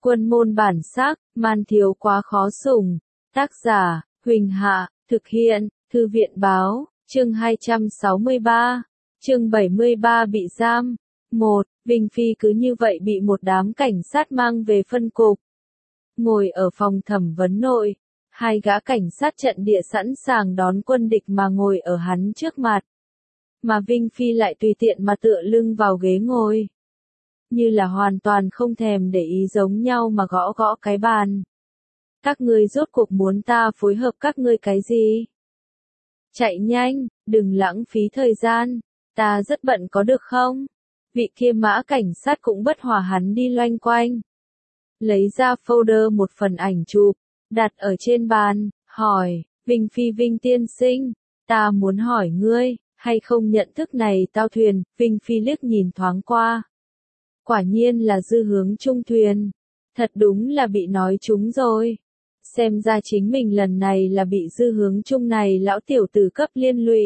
Quân môn bản sắc, man thiếu quá khó sủng. Tác giả, Huỳnh Hạ, thực hiện, Thư viện báo, chương 263, chương 73 bị giam. 1. Vinh Phi cứ như vậy bị một đám cảnh sát mang về phân cục. Ngồi ở phòng thẩm vấn nội, hai gã cảnh sát trận địa sẵn sàng đón quân địch mà ngồi ở hắn trước mặt. Mà Vinh Phi lại tùy tiện mà tựa lưng vào ghế ngồi. Như là hoàn toàn không thèm để ý giống nhau mà gõ gõ cái bàn. Các ngươi rốt cuộc muốn ta phối hợp các ngươi cái gì? Chạy nhanh, đừng lãng phí thời gian, ta rất bận có được không? Vị kia mã cảnh sát cũng bất hòa hắn đi loanh quanh. Lấy ra folder một phần ảnh chụp, đặt ở trên bàn, hỏi, Vinh Phi Vinh tiên sinh, ta muốn hỏi ngươi, hay không nhận thức này tao thuyền, Vinh Phi liếc nhìn thoáng qua. Quả nhiên là dư hướng trung thuyền, thật đúng là bị nói trúng rồi. Xem ra chính mình lần này là bị dư hướng trung này lão tiểu tử cấp liên lụy.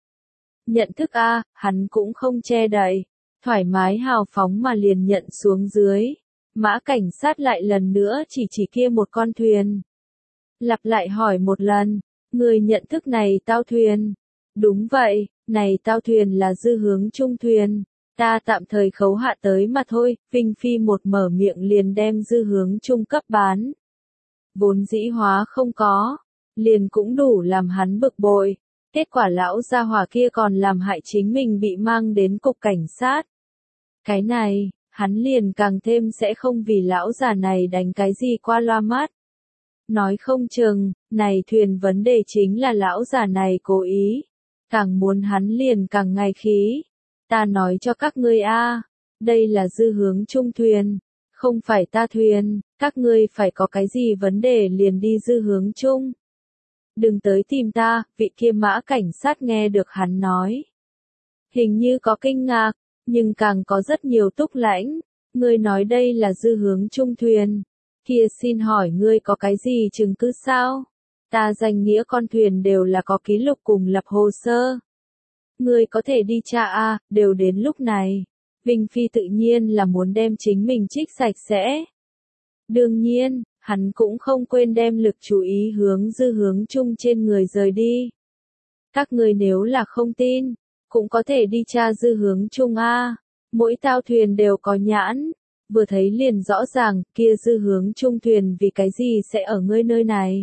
Nhận thức a, hắn cũng không che đậy, thoải mái hào phóng mà liền nhận xuống dưới. Mã cảnh sát lại lần nữa chỉ kia một con thuyền. Lặp lại hỏi một lần, người nhận thức này tao thuyền. Đúng vậy, này tao thuyền là dư hướng trung thuyền. Ta tạm thời khấu hạ tới mà thôi, Vinh Phi một mở miệng liền đem dư hướng trung cấp bán. Vốn dĩ hóa không có, liền cũng đủ làm hắn bực bội. Kết quả lão gia hỏa kia còn làm hại chính mình bị mang đến cục cảnh sát. Cái này, hắn liền càng thêm sẽ không vì lão già này đánh cái gì qua loa mắt. Nói không chừng, này thuyền vấn đề chính là lão già này cố ý. Càng muốn hắn liền càng ngài khí. Ta nói cho các ngươi a, đây là dư hướng trung thuyền, không phải ta thuyền, các ngươi phải có cái gì vấn đề liền đi dư hướng trung. Đừng tới tìm ta, vị kia mã cảnh sát nghe được hắn nói. Hình như có kinh ngạc, nhưng càng có rất nhiều túc lãnh. Ngươi nói đây là dư hướng trung thuyền. Kia xin hỏi ngươi có cái gì chứng cứ sao? Ta danh nghĩa con thuyền đều là có ký lục cùng lập hồ sơ. Ngươi có thể đi tra a, đều đến lúc này. Vinh Phi tự nhiên là muốn đem chính mình trích sạch sẽ. Đương nhiên, hắn cũng không quên đem lực chú ý hướng dư hướng trung trên người rời đi. Các ngươi nếu là không tin, cũng có thể đi tra dư hướng trung a. Mỗi tao thuyền đều có nhãn, vừa thấy liền rõ ràng, kia dư hướng trung thuyền vì cái gì sẽ ở ngươi nơi này.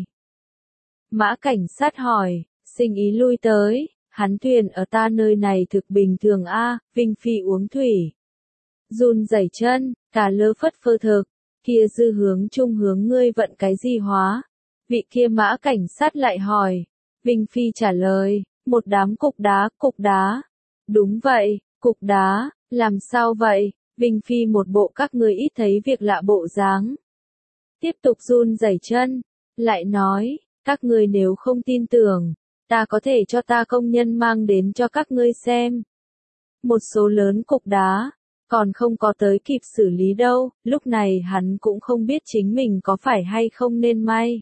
Mã cảnh sát hỏi, sinh ý lui tới, hắn thuyền ở ta nơi này thực bình thường a. Vinh Phi uống thủy. Run rẩy chân, cả lơ phất phơ thực, kia dư hướng trung hướng ngươi vận cái gì hóa. Vị kia mã cảnh sát lại hỏi, Vinh Phi trả lời, một đám cục đá. Đúng vậy, cục đá, làm sao vậy? Vinh Phi một bộ các ngươi ít thấy việc lạ bộ dáng. Tiếp tục run rẩy chân, lại nói, các ngươi nếu không tin tưởng, ta có thể cho ta công nhân mang đến cho các ngươi xem. Một số lớn cục đá, còn không có tới kịp xử lý đâu, lúc này hắn cũng không biết chính mình có phải hay không nên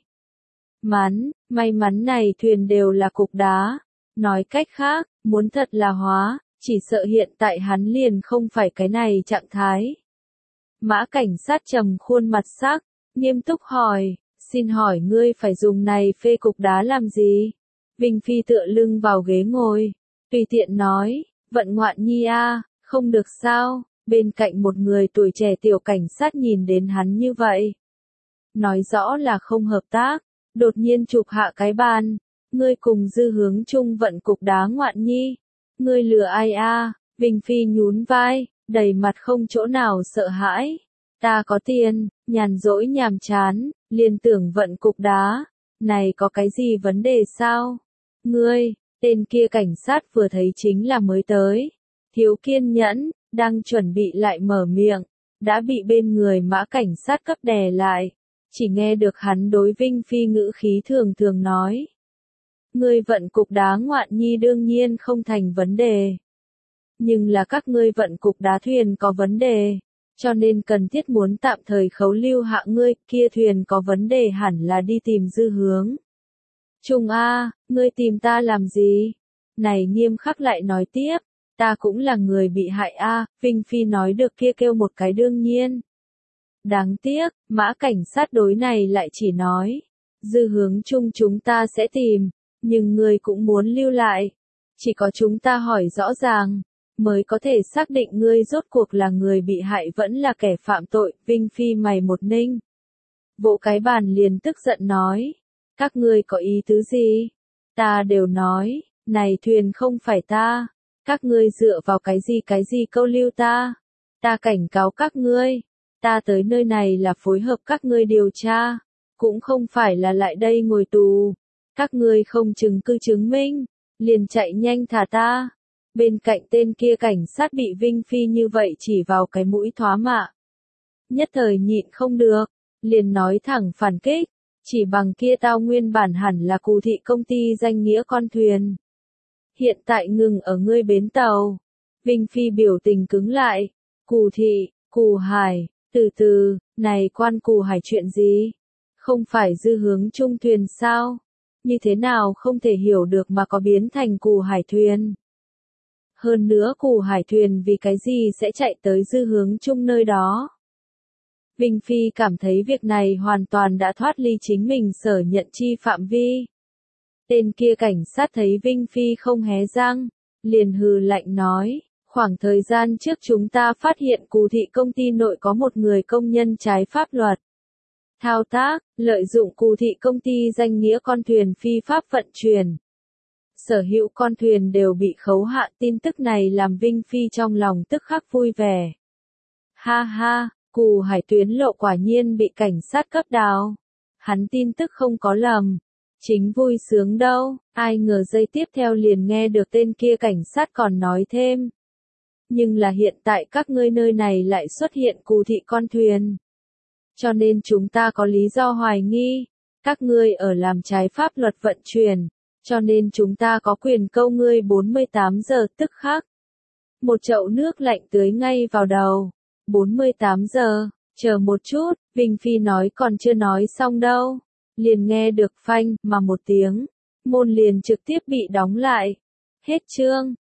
may mắn này thuyền đều là cục đá. Nói cách khác, muốn thật là hóa, chỉ sợ hiện tại hắn liền không phải cái này trạng thái. Mã cảnh sát trầm khuôn mặt sắc, nghiêm túc hỏi, xin hỏi ngươi phải dùng này phê cục đá làm gì? Vinh Phi tựa lưng vào ghế ngồi, tùy tiện nói, vận ngoạn nhi a, không được sao? Bên cạnh một người tuổi trẻ tiểu cảnh sát nhìn đến hắn như vậy. Nói rõ là không hợp tác, đột nhiên chụp hạ cái bàn. Ngươi cùng dư hướng trung vận cục đá ngoạn nhi. Ngươi lừa ai a? Vinh Phi nhún vai, đầy mặt không chỗ nào sợ hãi. Ta có tiền, nhàn rỗi nhàm chán, liền tưởng vận cục đá. Này có cái gì vấn đề sao? Ngươi, tên kia cảnh sát vừa thấy chính là mới tới. Thiếu kiên nhẫn, đang chuẩn bị lại mở miệng, đã bị bên người mã cảnh sát cấp đè lại. Chỉ nghe được hắn đối Vinh Phi ngữ khí thường thường nói. Ngươi vận cục đá ngoạn nhi đương nhiên không thành vấn đề. Nhưng là các ngươi vận cục đá thuyền có vấn đề, cho nên cần thiết muốn tạm thời khấu lưu hạ ngươi, kia thuyền có vấn đề hẳn là đi tìm dư hướng. Trung a, ngươi tìm ta làm gì? Này nghiêm khắc lại nói tiếp, ta cũng là người bị hại a. Vinh Phi nói được kia kêu một cái đương nhiên. Đáng tiếc, Mã cảnh sát đối này lại chỉ nói, Dư Hướng Trung chúng ta sẽ tìm, nhưng ngươi cũng muốn lưu lại. Chỉ có chúng ta hỏi rõ ràng, mới có thể xác định ngươi rốt cuộc là người bị hại vẫn là kẻ phạm tội. Vinh Phi mày một ninh, vỗ cái bàn liền tức giận nói, các ngươi có ý tứ gì? Ta đều nói, này thuyền không phải ta, các ngươi dựa vào cái gì câu lưu ta? Ta cảnh cáo các ngươi, ta tới nơi này là phối hợp các ngươi điều tra, cũng không phải là lại đây ngồi tù. Các ngươi không chứng cứ chứng minh, liền chạy nhanh thả ta. Bên cạnh tên kia cảnh sát bị Vinh Phi như vậy chỉ vào cái mũi thoá mạ. Nhất thời nhịn không được, liền nói thẳng phản kích, chỉ bằng kia tao nguyên bản hẳn là Cù thị công ty danh nghĩa con thuyền. Hiện tại ngừng ở ngươi bến tàu. Vinh Phi biểu tình cứng lại, Cù thị, Cù Hải, từ từ, này quan Cù Hải chuyện gì? Không phải Dư Hướng Trung thuyền sao? Như thế nào không thể hiểu được mà có biến thành Cù Hải thuyền? Hơn nữa Cù Hải thuyền vì cái gì sẽ chạy tới Dư Hướng Trung nơi đó? Vinh Phi cảm thấy việc này hoàn toàn đã thoát ly chính mình sở nhận chi phạm vi. Tên kia cảnh sát thấy Vinh Phi không hé răng, liền hừ lạnh nói, khoảng thời gian trước chúng ta phát hiện Cù thị công ty nội có một người công nhân trái pháp luật. Thao tác, lợi dụng Cù thị công ty danh nghĩa con thuyền phi pháp vận chuyển. Sở hữu con thuyền đều bị khấu hạ, tin tức này làm Vinh Phi trong lòng tức khắc vui vẻ. Ha ha, Cù Hải tuyến lộ quả nhiên bị cảnh sát cấp đào. Hắn tin tức không có lầm. Chính vui sướng đâu, ai ngờ giây tiếp theo liền nghe được tên kia cảnh sát còn nói thêm. Nhưng là hiện tại các ngươi nơi này lại xuất hiện Cù thị con thuyền. Cho nên chúng ta có lý do hoài nghi, các ngươi ở làm trái pháp luật vận chuyển, cho nên chúng ta có quyền câu ngươi 48 giờ tức khắc. Một chậu nước lạnh tưới ngay vào đầu. 48 giờ, chờ một chút, Vinh Phi nói còn chưa nói xong đâu. Liền nghe được phanh mà một tiếng, môn liền trực tiếp bị đóng lại. Hết chương.